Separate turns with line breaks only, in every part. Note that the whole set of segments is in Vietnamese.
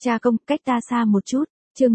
Cha công, cách ta xa một chút. Chương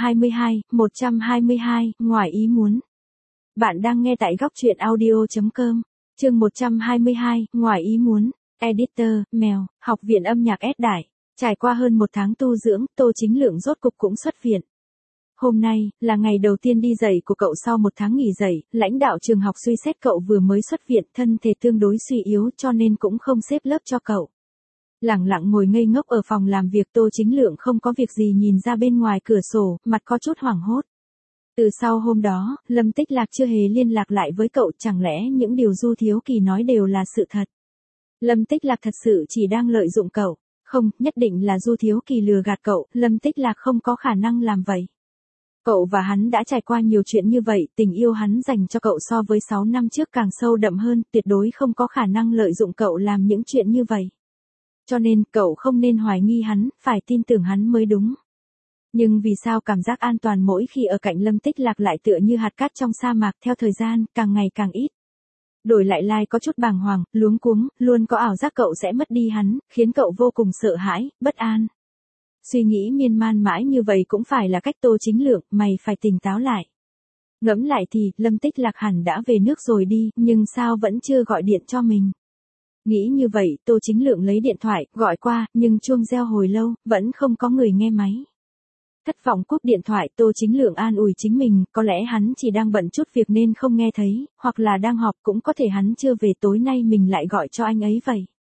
122, ngoài ý muốn. Bạn đang nghe tại góc truyện audio.com. Chương 122, ngoài ý muốn. Editor, Mèo, Học viện âm nhạc S Đại. Trải qua hơn một tháng tu dưỡng, Tô Chính Lượng rốt cục cũng xuất viện. Hôm nay, là ngày đầu tiên đi dạy của cậu sau một tháng nghỉ dạy, lãnh đạo trường học suy xét cậu vừa mới xuất viện, thân thể tương đối suy yếu cho nên cũng không xếp lớp cho cậu. Lẳng lặng ngồi ngây ngốc ở phòng làm việc, Tô Chính Lượng không có việc gì nhìn ra bên ngoài cửa sổ, mặt có chút hoảng hốt. Từ sau hôm đó, Lâm Tích Lạc chưa hề liên lạc lại với cậu, chẳng lẽ những điều Du Thiếu Kỳ nói đều là sự thật? Lâm Tích Lạc thật sự chỉ đang lợi dụng cậu. Không, nhất định là Du Thiếu Kỳ lừa gạt cậu, Lâm Tích Lạc không có khả năng làm vậy. Cậu và hắn đã trải qua nhiều chuyện như vậy, tình yêu hắn dành cho cậu so với 6 năm trước càng sâu đậm hơn, tuyệt đối không có khả năng lợi dụng cậu làm những chuyện như vậy. Cho nên, cậu không nên hoài nghi hắn, phải tin tưởng hắn mới đúng. Nhưng vì sao cảm giác an toàn mỗi khi ở cạnh Lâm Tích Lạc lại tựa như hạt cát trong sa mạc, theo thời gian, càng ngày càng ít. Đổi lại Lai có chút bàng hoàng, luống cuống, luôn có ảo giác cậu sẽ mất đi hắn, khiến cậu vô cùng sợ hãi, bất an. Suy nghĩ miên man mãi như vậy cũng phải là cách Tô Chính Lượng, mày phải tỉnh táo lại. Ngẫm lại thì, Lâm Tích Lạc hẳn đã về nước rồi đi, nhưng sao vẫn chưa gọi điện cho mình. Nghĩ như vậy, Tô Chính Lượng lấy điện thoại, gọi qua, nhưng chuông reo hồi lâu, vẫn không có người nghe máy. Thất vọng cúp điện thoại, Tô Chính Lượng an ủi chính mình, có lẽ hắn chỉ đang bận chút việc nên không nghe thấy, hoặc là đang họp, cũng có thể hắn chưa về, tối nay mình lại gọi cho anh ấy vậy.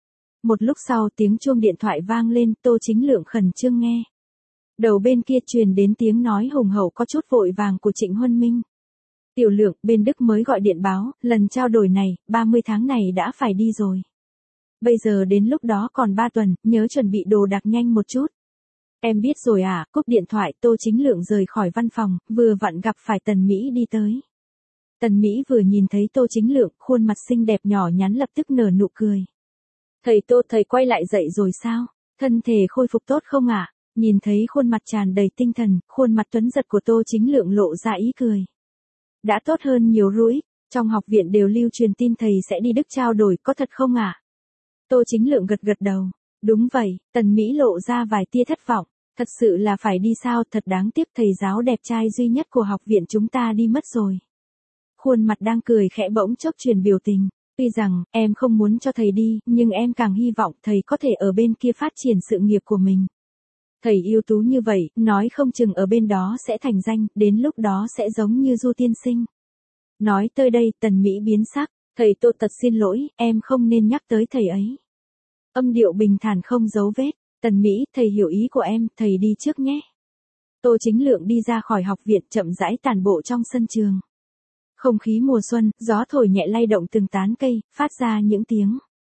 Một lúc sau tiếng chuông điện thoại vang lên, Tô Chính Lượng khẩn trương nghe. Đầu bên kia truyền đến tiếng nói hùng hậu có chút vội vàng của Trịnh Huân Minh. Tiểu Lượng, bên Đức mới gọi điện báo, lần trao đổi này, 30 tháng này đã phải đi rồi. Bây giờ đến lúc đó còn 3 tuần, nhớ chuẩn bị đồ đạc nhanh một chút. Em biết rồi à, cúp điện thoại, Tô Chính Lượng rời khỏi văn phòng, vừa vặn gặp phải Tần Mỹ đi tới. Tần Mỹ vừa nhìn thấy Tô Chính Lượng, khuôn mặt xinh đẹp nhỏ nhắn lập tức nở nụ cười. Thầy Tô, thầy quay lại dậy rồi sao? Thân thể khôi phục tốt không ạ? Nhìn thấy khuôn mặt tràn đầy tinh thần, khuôn mặt tuấn giật của Tô Chính Lượng lộ ra ý cười. Đã tốt hơn nhiều rũi, trong học viện đều lưu truyền tin thầy sẽ đi Đức trao đổi, có thật không ạ? Tô Chính Lượng gật gật đầu. Đúng vậy, Tần Mỹ lộ ra vài tia thất vọng. Thật sự là phải đi sao, thật đáng tiếc, thầy giáo đẹp trai duy nhất của học viện chúng ta đi mất rồi. Khuôn mặt đang cười khẽ bỗng chốc truyền biểu tình. Tuy rằng, em không muốn cho thầy đi, nhưng em càng hy vọng thầy có thể ở bên kia phát triển sự nghiệp của mình. Thầy ưu tú như vậy, nói không chừng ở bên đó sẽ thành danh, đến lúc đó sẽ giống như Du tiên sinh. Nói tới đây, Tần Mỹ biến sắc. Thầy Tô, thật xin lỗi, em không nên nhắc tới thầy ấy. Âm điệu bình thản không giấu vết. Tần Mỹ, thầy hiểu ý của em, thầy đi trước nhé. Tô Chính Lượng đi ra khỏi học viện, chậm rãi tản bộ trong sân trường. Không khí mùa xuân, gió thổi nhẹ lay động từng tán cây, phát ra những tiếng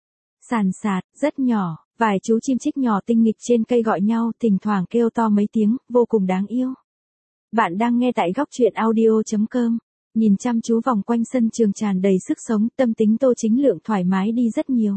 sàn sạt, rất nhỏ. Vài chú chim chích nhỏ tinh nghịch trên cây gọi nhau, thỉnh thoảng kêu to mấy tiếng, vô cùng đáng yêu. Bạn đang nghe tại góc truyện audio.com. Nhìn chăm chú vòng quanh sân trường tràn đầy sức sống, tâm tính Tô Chính Lượng thoải mái đi rất nhiều.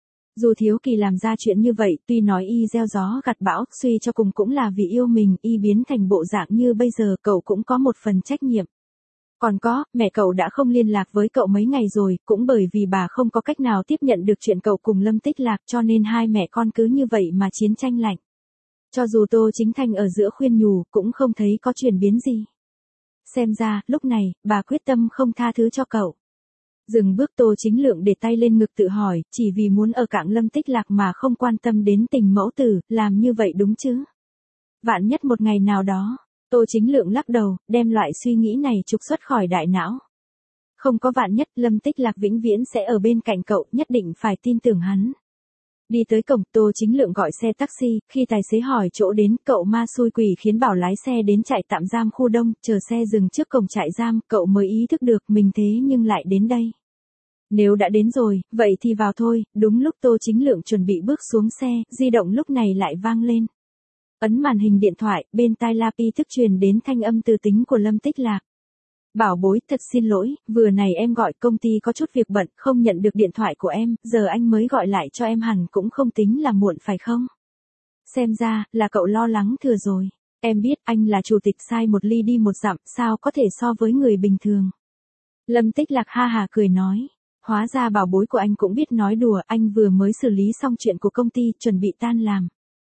Dù Thiếu Kỳ làm ra chuyện như vậy, tuy nói y gieo gió gặt bão, suy cho cùng cũng là vì yêu mình, y biến thành bộ dạng như bây giờ, cậu cũng có một phần trách nhiệm. Còn có, mẹ cậu đã không liên lạc với cậu mấy ngày rồi, cũng bởi vì bà không có cách nào tiếp nhận được chuyện cậu cùng Lâm Tích Lạc, cho nên hai mẹ con cứ như vậy mà chiến tranh lạnh. Cho dù Tô Chính Thanh ở giữa khuyên nhủ, cũng không thấy có chuyển biến gì. Xem ra, lúc này, bà quyết tâm không tha thứ cho cậu. Dừng bước, Tô Chính Lượng để tay lên ngực tự hỏi, chỉ vì muốn ở cạnh Lâm Tích Lạc mà không quan tâm đến tình mẫu tử, làm như vậy đúng chứ? Vạn nhất một ngày nào đó, Tô Chính Lượng lắc đầu, đem loại suy nghĩ này trục xuất khỏi đại não. Không có vạn nhất, Lâm Tích Lạc vĩnh viễn sẽ ở bên cạnh cậu, nhất định phải tin tưởng hắn. Đi tới cổng, Tô Chính Lượng gọi xe taxi, khi tài xế hỏi chỗ đến, cậu ma xui quỷ khiến bảo lái xe đến trại tạm giam khu Đông, chờ xe dừng trước cổng trại giam, cậu mới ý thức được mình thế nhưng lại đến đây. Nếu đã đến rồi, vậy thì vào thôi. Đúng lúc Tô Chính Lượng chuẩn bị bước xuống xe, di động lúc này lại vang lên. Ấn màn hình điện thoại, bên tai Lapi thức truyền đến thanh âm từ tính của Lâm Tích Lạc. Bảo bối, thật xin lỗi, vừa này em gọi công ty có chút việc bận, không nhận được điện thoại của em, giờ anh mới gọi lại cho em hẳn cũng không tính là muộn phải không? Xem ra, là cậu lo lắng thừa rồi. Em biết anh là chủ tịch sai một ly đi một dặm, sao có thể so với người bình thường. Lâm Tích Lạc ha hà cười nói. Hóa ra bảo bối của anh cũng biết nói đùa, anh vừa mới xử lý xong chuyện của công ty, chuẩn bị tan làm.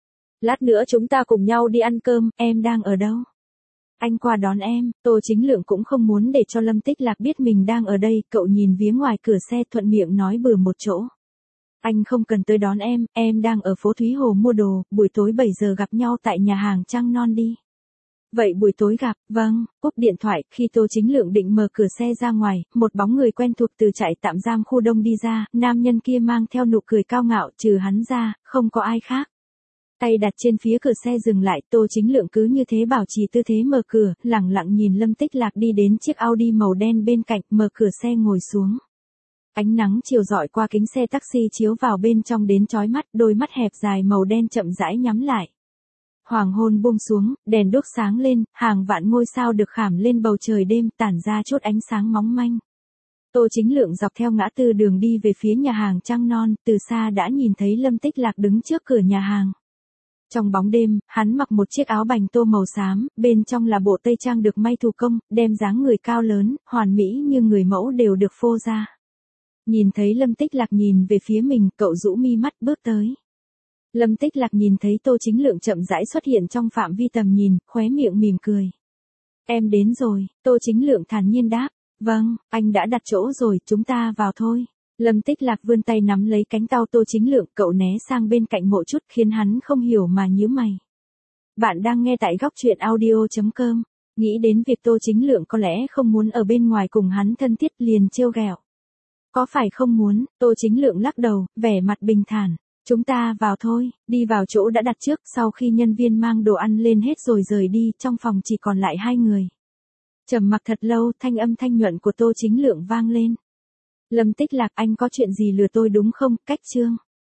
Lát nữa chúng ta cùng nhau đi ăn cơm, em đang ở đâu? Anh qua đón em. Tô Chính Lượng cũng không muốn để cho Lâm Tích Lạc biết mình đang ở đây, cậu nhìn phía ngoài cửa xe thuận miệng nói bừa một chỗ. Anh không cần tới đón em đang ở phố Thúy Hồ mua đồ, buổi tối 7 giờ gặp nhau tại nhà hàng Trăng Non đi. Vậy buổi tối gặp, vâng, cúp điện thoại, khi Tô Chính Lượng định mở cửa xe ra ngoài, một bóng người quen thuộc từ trại tạm giam khu đông đi ra, nam nhân kia mang theo nụ cười cao ngạo, trừ hắn ra, không có ai khác. Tay đặt trên phía cửa xe dừng lại, Tô Chính Lượng cứ như thế bảo trì tư thế mở cửa, lẳng lặng nhìn Lâm Tích Lạc đi đến chiếc Audi màu đen bên cạnh, mở cửa xe ngồi xuống. Ánh nắng chiều rọi qua kính xe taxi chiếu vào bên trong đến chói mắt, đôi mắt hẹp dài màu đen chậm rãi nhắm lại. Hoàng hôn buông xuống, đèn đuốc sáng lên, hàng vạn ngôi sao được khảm lên bầu trời đêm, tản ra chút ánh sáng móng manh. Tô Chính Lượng dọc theo ngã tư đường đi về phía nhà hàng Trăng Non, từ xa đã nhìn thấy Lâm Tích Lạc đứng trước cửa nhà hàng. Trong bóng đêm, hắn mặc một chiếc áo bành tô màu xám, bên trong là bộ tây trang được may thủ công, đem dáng người cao lớn, hoàn mỹ như người mẫu đều được phô ra. Nhìn thấy Lâm Tích Lạc nhìn về phía mình, cậu rũ mi mắt bước tới. Lâm Tích Lạc nhìn thấy Tô Chính Lượng chậm rãi xuất hiện trong phạm vi tầm nhìn, khóe miệng mỉm cười. Em đến rồi, Tô Chính Lượng thản nhiên đáp. Vâng, anh đã đặt chỗ rồi, chúng ta vào thôi. Lâm Tích Lạc vươn tay nắm lấy cánh tay Tô Chính Lượng, cậu né sang bên cạnh một chút khiến hắn không hiểu mà nhíu mày. Bạn đang nghe tại góc truyện audio.com. Nghĩ đến việc Tô Chính Lượng có lẽ không muốn ở bên ngoài cùng hắn thân thiết liền trêu ghẹo. Có phải không muốn? Tô Chính Lượng lắc đầu, vẻ mặt bình thản. Chúng ta vào thôi, đi vào chỗ đã đặt trước, sau khi nhân viên mang đồ ăn lên hết rồi rời đi, trong phòng chỉ còn lại hai người. Trầm mặc thật lâu, thanh âm thanh nhuận của Tô Chính Lượng vang lên. Lâm Tích Lạc, anh có chuyện gì lừa tôi đúng không? Cách chương.